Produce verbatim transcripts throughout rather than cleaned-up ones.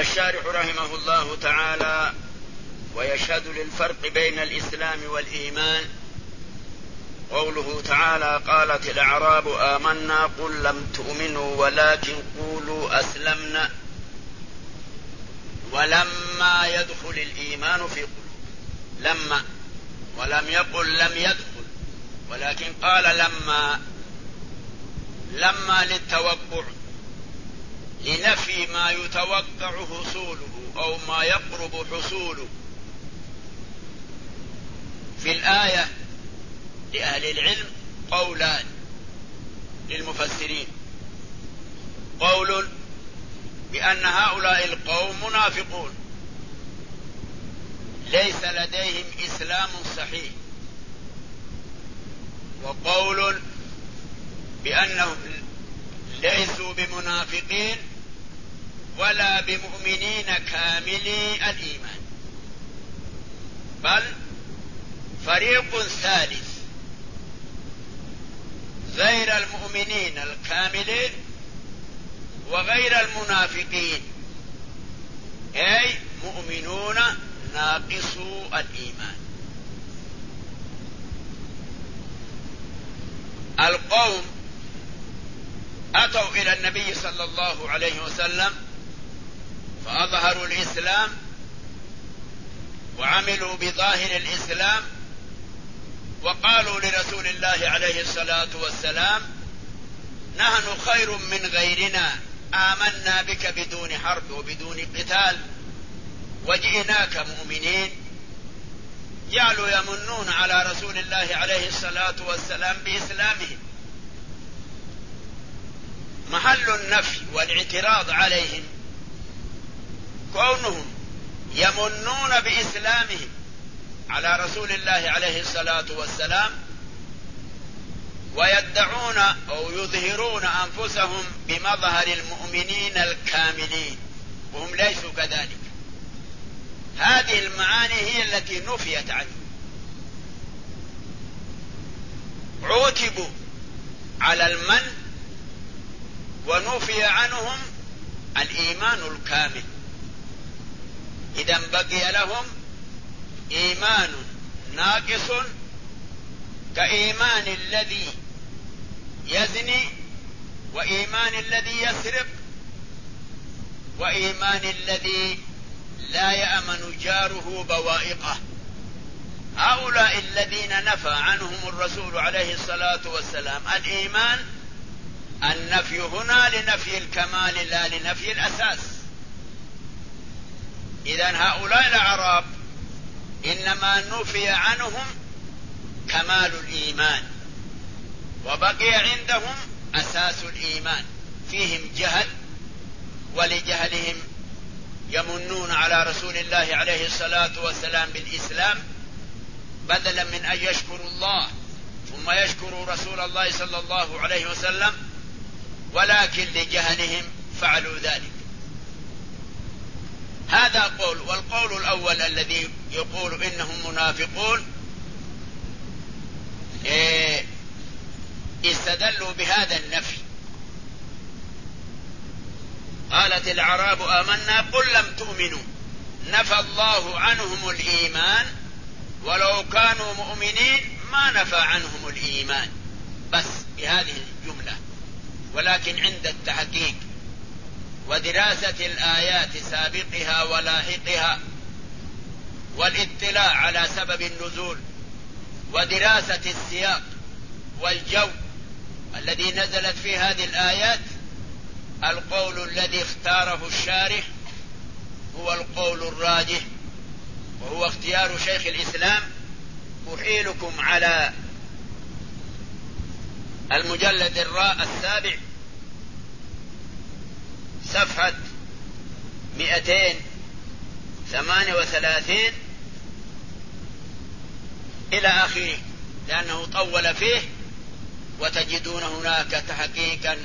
الشارح رحمه الله تعالى: ويشهد للفرق بين الإسلام والإيمان قوله تعالى: قالت الأعراب آمنا قل لم تؤمنوا ولكن قولوا أسلمنا ولما يدخل الإيمان في قلوب. لما، ولم يقل لم يدخل، ولكن قال لما. لما للتوقع، لنفي ما يتوقع حصوله أو ما يقرب حصوله. في الآية لأهل العلم قولان للمفسرين: قول بأن هؤلاء القوم منافقون ليس لديهم إسلام صحيح، وقول بأنهم ليسوا بمنافقين ولا بمؤمنين كاملي الإيمان، بل فريق ثالث غير المؤمنين الكاملين وغير المنافقين، أي مؤمنون ناقصو الإيمان. القوم أتوا إلى النبي صلى الله عليه وسلم فأظهروا الإسلام وعملوا بظاهر الإسلام، وقالوا لرسول الله عليه الصلاة والسلام: نحن خير من غيرنا، آمنا بك بدون حرب وبدون قتال وجئناك مؤمنين. جعلوا يمنون على رسول الله عليه الصلاة والسلام بإسلامهم. محل النفي والاعتراض عليهم كونهم يمنون بإسلامهم على رسول الله عليه الصلاة والسلام ويدعون أو يظهرون أنفسهم بمظهر المؤمنين الكاملين وهم ليسوا كذلك. هذه المعاني هي التي نفيت عنهم. عوتبوا على المن ونفي عنهم الإيمان الكامل، إذن بقي لهم إيمان ناقص كإيمان الذي يزني وإيمان الذي يسرق وإيمان الذي لا يأمن جاره بوائقه. هؤلاء الذين نفى عنهم الرسول عليه الصلاة والسلام الإيمان، النفي هنا لنفي الكمال لا لنفي الأساس. إذن هؤلاء الأعراب إنما نفي عنهم كمال الإيمان وبقي عندهم أساس الإيمان. فيهم جهل، ولجهلهم يمنون على رسول الله عليه الصلاة والسلام بالإسلام بدلا من أن يشكروا الله ثم يشكروا رسول الله صلى الله عليه وسلم، ولكن لجهلهم فعلوا ذلك. هذا قول. والقول الأول الذي يقول إنهم منافقون إيه استدلوا بهذا النفي. قالت الأعراب آمنا قل لم تؤمنوا، نفى الله عنهم الإيمان، ولو كانوا مؤمنين ما نفى عنهم الإيمان، بس بهذه الجملة. ولكن عند التحقيق ودراسة الآيات سابقها ولاحقها والاطلاع على سبب النزول ودراسة السياق والجو الذي نزلت في هذه الآيات، القول الذي اختاره الشارح هو القول الراجح، وهو اختيار شيخ الإسلام. أحيلكم على المجلد الراء السابع صفحة مئتين ثمانية وثلاثين إلى آخره، لأنه طول فيه، وتجدون هناك تحقيقا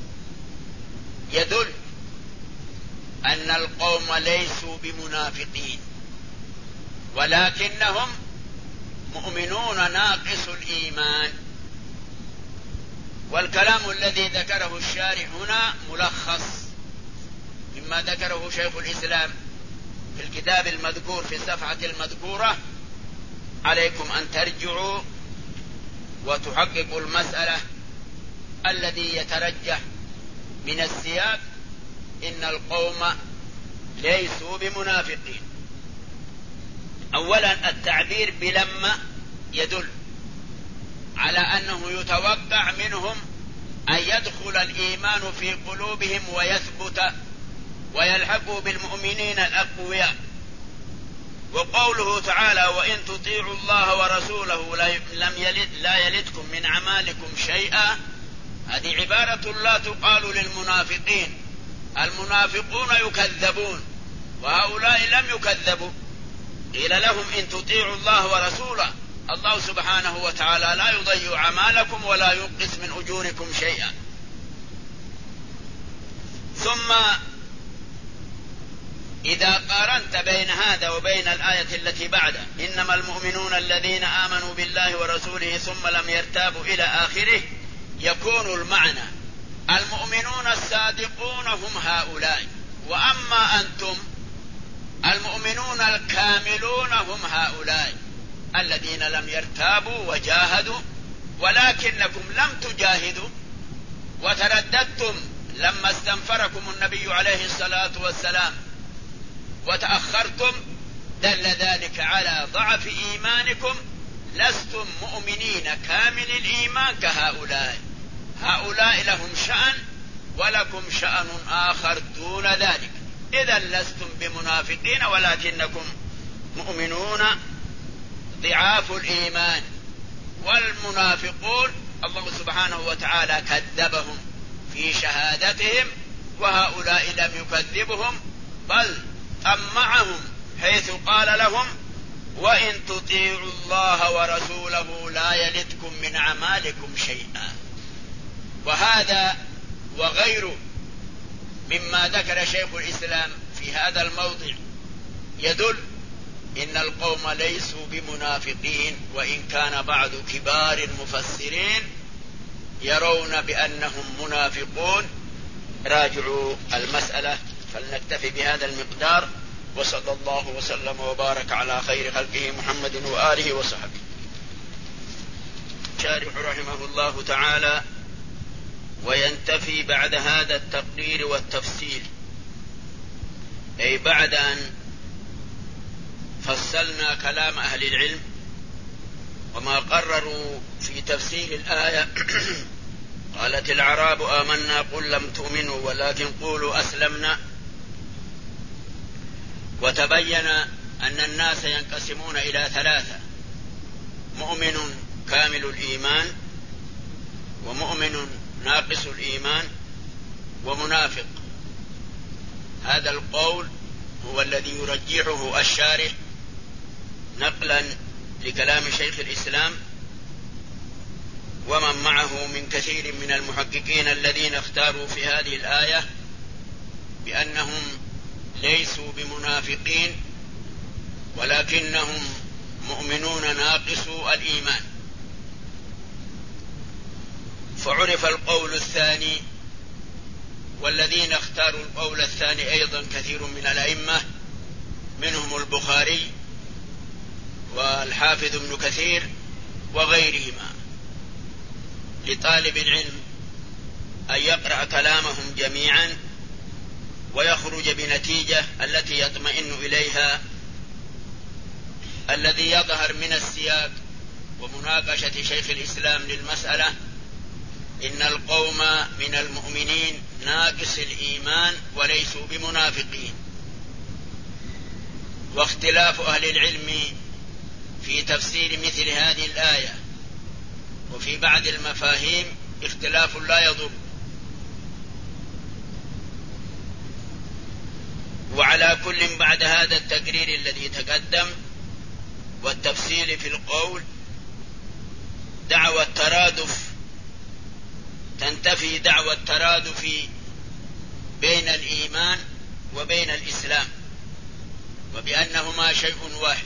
يدل أن القوم ليسوا بمنافقين ولكنهم مؤمنون ناقص الإيمان. والكلام الذي ذكره الشارح هنا ملخص مما ذكره شيخ الإسلام في الكتاب المذكور في الصفحة المذكورة، عليكم أن ترجعوا وتحققوا المسألة الذي يترجح من السياق إن القوم ليسوا بمنافقين. أولا التعبير بلما يدل على أنه يتوقع منهم أن يدخل الإيمان في قلوبهم ويثبت ويلحقوا بالمؤمنين الأقوياء. وقوله تعالى وإن تطيعوا الله ورسوله لم يلد لا يلدكم من أعمالكم شيئا، هذه عبارة لا تقال للمنافقين. المنافقون يكذبون وهؤلاء لم يكذبوا، قيل لهم إن تطيعوا الله ورسوله. الله سبحانه وتعالى لا يضيع أعمالكم ولا ينقص من أجوركم شيئا. ثم إذا قارنت بين هذا وبين الآية التي بعده إنما المؤمنون الذين آمنوا بالله ورسوله ثم لم يرتابوا إلى آخره، يكون المعنى المؤمنون الصادقون هم هؤلاء، وأما أنتم المؤمنون الكاملون هم هؤلاء الذين لم يرتابوا وجاهدوا، ولكنكم لم تجاهدوا وترددتم لما استنفركم النبي عليه الصلاة والسلام وتأخرتم، دل ذلك على ضعف إيمانكم. لستم مؤمنين كامل الإيمان كهؤلاء. هؤلاء لهم شأن ولكم شأن آخر دون ذلك. إذا لستم بمنافقين ولكنكم مؤمنون ضعاف الإيمان. والمنافقون الله سبحانه وتعالى كذبهم في شهادتهم، وهؤلاء لم يكذبهم بل طمعهم حيث قال لهم وإن تطيعوا الله ورسوله لا يلدكم من أعمالكم شيئا. وهذا وغيره مما ذكر شيخ الإسلام في هذا الموضع يدل إن القوم ليسوا بمنافقين، وإن كان بعض كبار المفسرين يرون بأنهم منافقون. راجعوا المسألة. فلنكتفي بهذا المقدار، وصلى الله وسلم وبارك على خير خلقه محمد وآله وصحبه. شارح رحمه الله تعالى: وينتفي بعد هذا التقرير والتفسير، أي بعد أن فصلنا كلام أهل العلم وما قرروا في تفسير الآية. قالت الأعراب آمنا قل لم تؤمنوا ولكن قولوا أسلمنا. وتبين أن الناس ينقسمون إلى ثلاثة: مؤمن كامل الإيمان، ومؤمن ناقص الإيمان، ومنافق. هذا القول هو الذي يرجحه الشارح نقلا لكلام شيخ الإسلام ومن معه من كثير من المحققين الذين اختاروا في هذه الآية بأنهم ليسوا بمنافقين ولكنهم مؤمنون ناقصو الإيمان. فعرف القول الثاني، والذين اختاروا القول الثاني أيضا كثير من الأئمة، منهم البخاري والحافظ ابن كثير وغيرهما. لطالب العلم أن يقرأ كلامهم جميعا ويخرج بنتيجة التي يطمئن إليها. الذي يظهر من السياق ومناقشة شيخ الإسلام للمسألة إن القوم من المؤمنين ناقص الإيمان وليسوا بمنافقين. واختلاف أهل العلم في تفسير مثل هذه الآية وفي بعض المفاهيم اختلاف لا يضر. وعلى كل بعد هذا التقرير الذي تقدم والتفصيل في القول، دعوى الترادف تنتفي دعوى الترادف بين الإيمان وبين الإسلام، وبأنهما شيء واحد،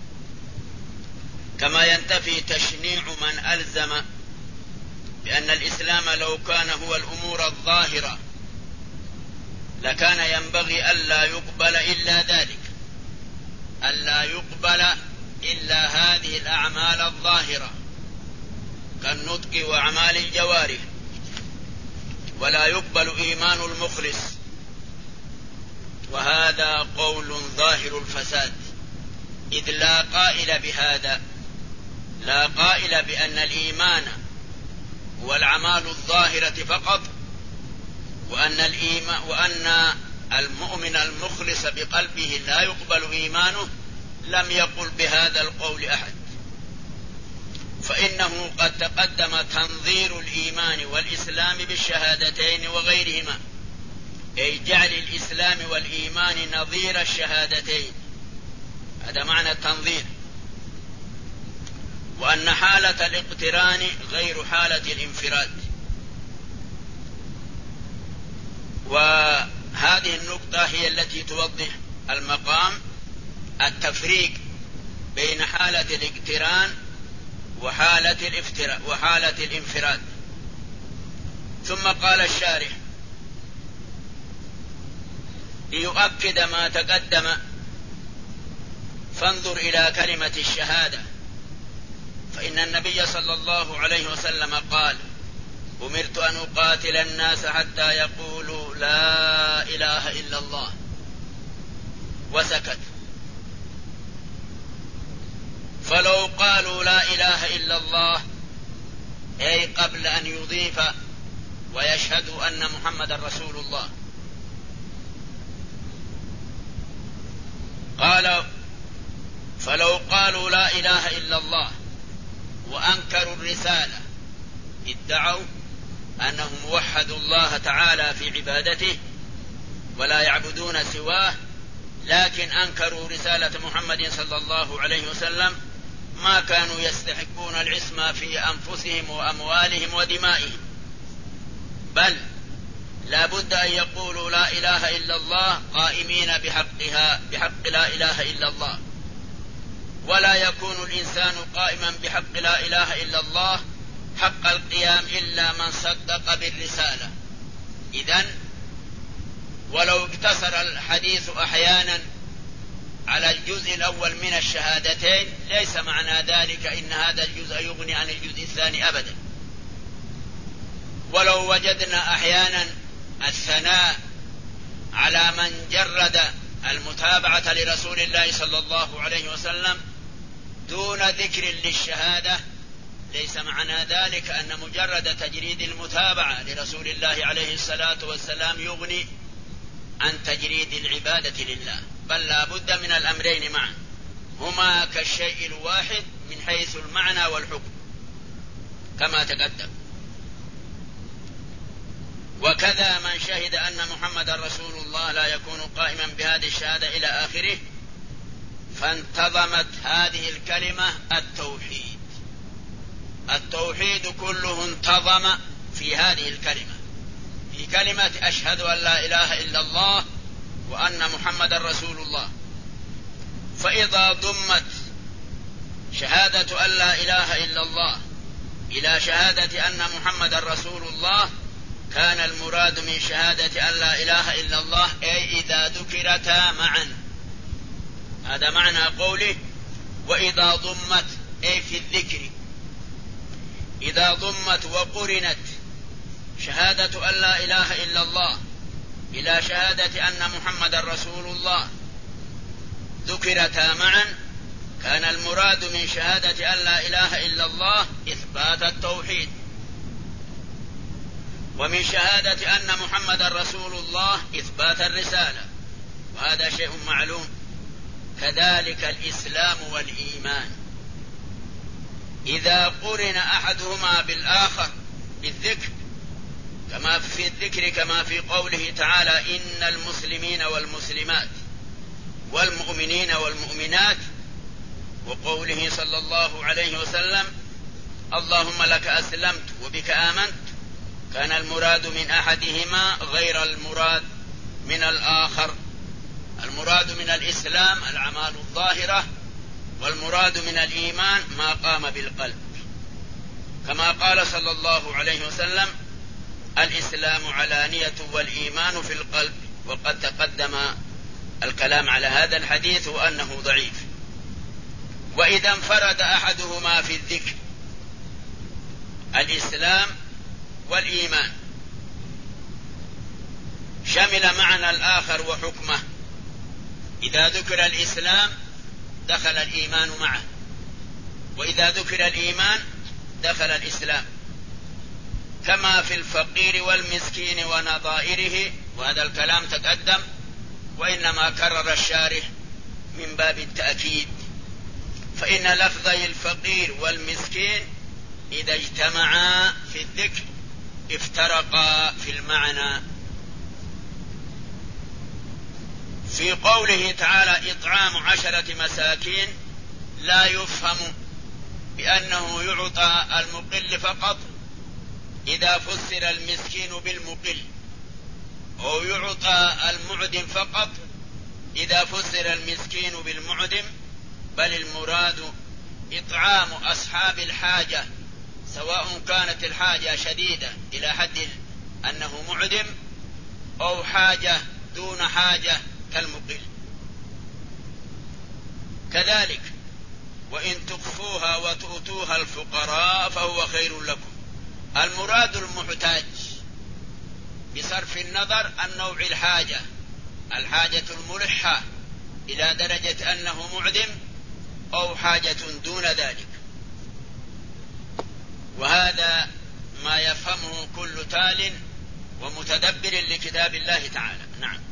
كما ينتفي تشنيع من ألزم بأن الإسلام لو كان هو الأمور الظاهرة لكان ينبغي ألا يقبل إلا ذلك، ألا يقبل إلا هذه الأعمال الظاهرة كالنطق وأعمال الجوارح، ولا يقبل إيمان المخلص. وهذا قول ظاهر الفساد، إذ لا قائل بهذا، لا قائل بأن الإيمان هو الأعمال الظاهرة فقط، وأن الإيمان وأن المؤمن المخلص بقلبه لا يقبل إيمانه، لم يقل بهذا القول أحد. فإنه قد تقدم تنظير الإيمان والإسلام بالشهادتين وغيرهما، أي جعل الإسلام والإيمان نظير الشهادتين، هذا معنى التنظير. وأن حالة الاقتران غير حالة الانفراد. وهذه النقطة هي التي توضح المقام التفريق بين حالة الاقتران وحالة الافتراء وحالة الانفراد. ثم قال الشارح ليؤكد ما تقدم: فانظر إلى كلمة الشهادة، فإن النبي صلى الله عليه وسلم قال: أمرت أن أقاتل الناس حتى يقولوا لا إله إلا الله، وسكت. فلو قالوا لا إله إلا الله، أي قبل أن يضيف ويشهدوا أن محمد رسول الله، قال: فلو قالوا لا إله إلا الله وأنكروا الرسالة، ادعوا أنهم وحدوا الله تعالى في عبادته ولا يعبدون سواه، لكن أنكروا رسالة محمد صلى الله عليه وسلم، ما كانوا يستحقون العصمة في أنفسهم وأموالهم ودمائهم، بل لا بد أن يقولوا لا إله إلا الله قائمين بحقها بحق لا إله إلا الله. ولا يكون الإنسان قائما بحق لا إله إلا الله حق القيام إلا من صدق بالرسالة. إذن ولو اقتصر الحديث أحيانا على الجزء الأول من الشهادتين، ليس معنى ذلك إن هذا الجزء يغني عن الجزء الثاني أبدا. ولو وجدنا أحيانا الثناء على من جرد المتابعة لرسول الله صلى الله عليه وسلم دون ذكر للشهادة، ليس معنى ذلك أن مجرد تجريد المتابعة لرسول الله عليه الصلاة والسلام يغني عن تجريد العبادة لله، بل لا بد من الأمرين معا، هما كالشيء الواحد من حيث المعنى والحكم كما تقدم. وكذا من شهد أن محمد رسول الله لا يكون قائما بهذه الشهادة إلى آخره، فانتظمت هذه الكلمة التوحيد. التوحيد كله انتظم في هذه الكلمة، في كلمة أشهد أن لا إله إلا الله وأن محمد رسول الله. فإذا ضمت شهادة أن لا إله إلا الله إلى شهادة أن محمد رسول الله، كان المراد من شهادة أن لا إله إلا الله أي إذا ذكرتا معا. هذا معنى قوله وإذا ضمت، أي في الذكر، إذا ضمت وقرنت شهادة أن لا إله إلا الله إلى شهادة أن محمد رسول الله ذكرتا معا، كان المراد من شهادة أن لا إله إلا الله إثبات التوحيد، ومن شهادة أن محمد رسول الله إثبات الرسالة، وهذا شيء معلوم. كذلك الإسلام والإيمان، إذا قرن أحدهما بالآخر بالذكر، كما في الذكر كما في قوله تعالى إن المسلمين والمسلمات والمؤمنين والمؤمنات، وقوله صلى الله عليه وسلم اللهم لك أسلمت وبك آمنت، كان المراد من أحدهما غير المراد من الآخر. المراد من الإسلام الأعمال الظاهرة، والمراد من الإيمان ما قام بالقلب، كما قال صلى الله عليه وسلم الإسلام علانية والإيمان في القلب. وقد تقدم الكلام على هذا الحديث وأنه ضعيف. وإذا انفرد أحدهما في الذكر، الإسلام والإيمان، شمل معنى الآخر وحكمه. إذا ذكر الإسلام دخل الإيمان معه، وإذا ذكر الإيمان دخل الإسلام، كما في الفقير والمسكين ونظائره، وهذا الكلام تقدم، وإنما كرر الشارح من باب التأكيد. فإن لفظي الفقير والمسكين إذا اجتمعا في الذكر افترقا في المعنى. في قوله تعالى إطعام عشرة مساكين لا يفهم بأنه يعطى المقل فقط إذا فسر المسكين بالمقل، أو يعطى المعدم فقط إذا فسر المسكين بالمعدم، بل المراد إطعام أصحاب الحاجة، سواء كانت الحاجة شديدة إلى حد أنه معدم أو حاجة دون حاجة كالمقل. كذلك وإن تخفوها وتؤتوها الفقراء فهو خير لكم. المراد المحتاج بصرف النظر عن نوع الحاجة، الحاجة الملحة إلى درجة أنه معدم أو حاجة دون ذلك. وهذا ما يفهمه كل تال ومتدبر لكتاب الله تعالى. نعم.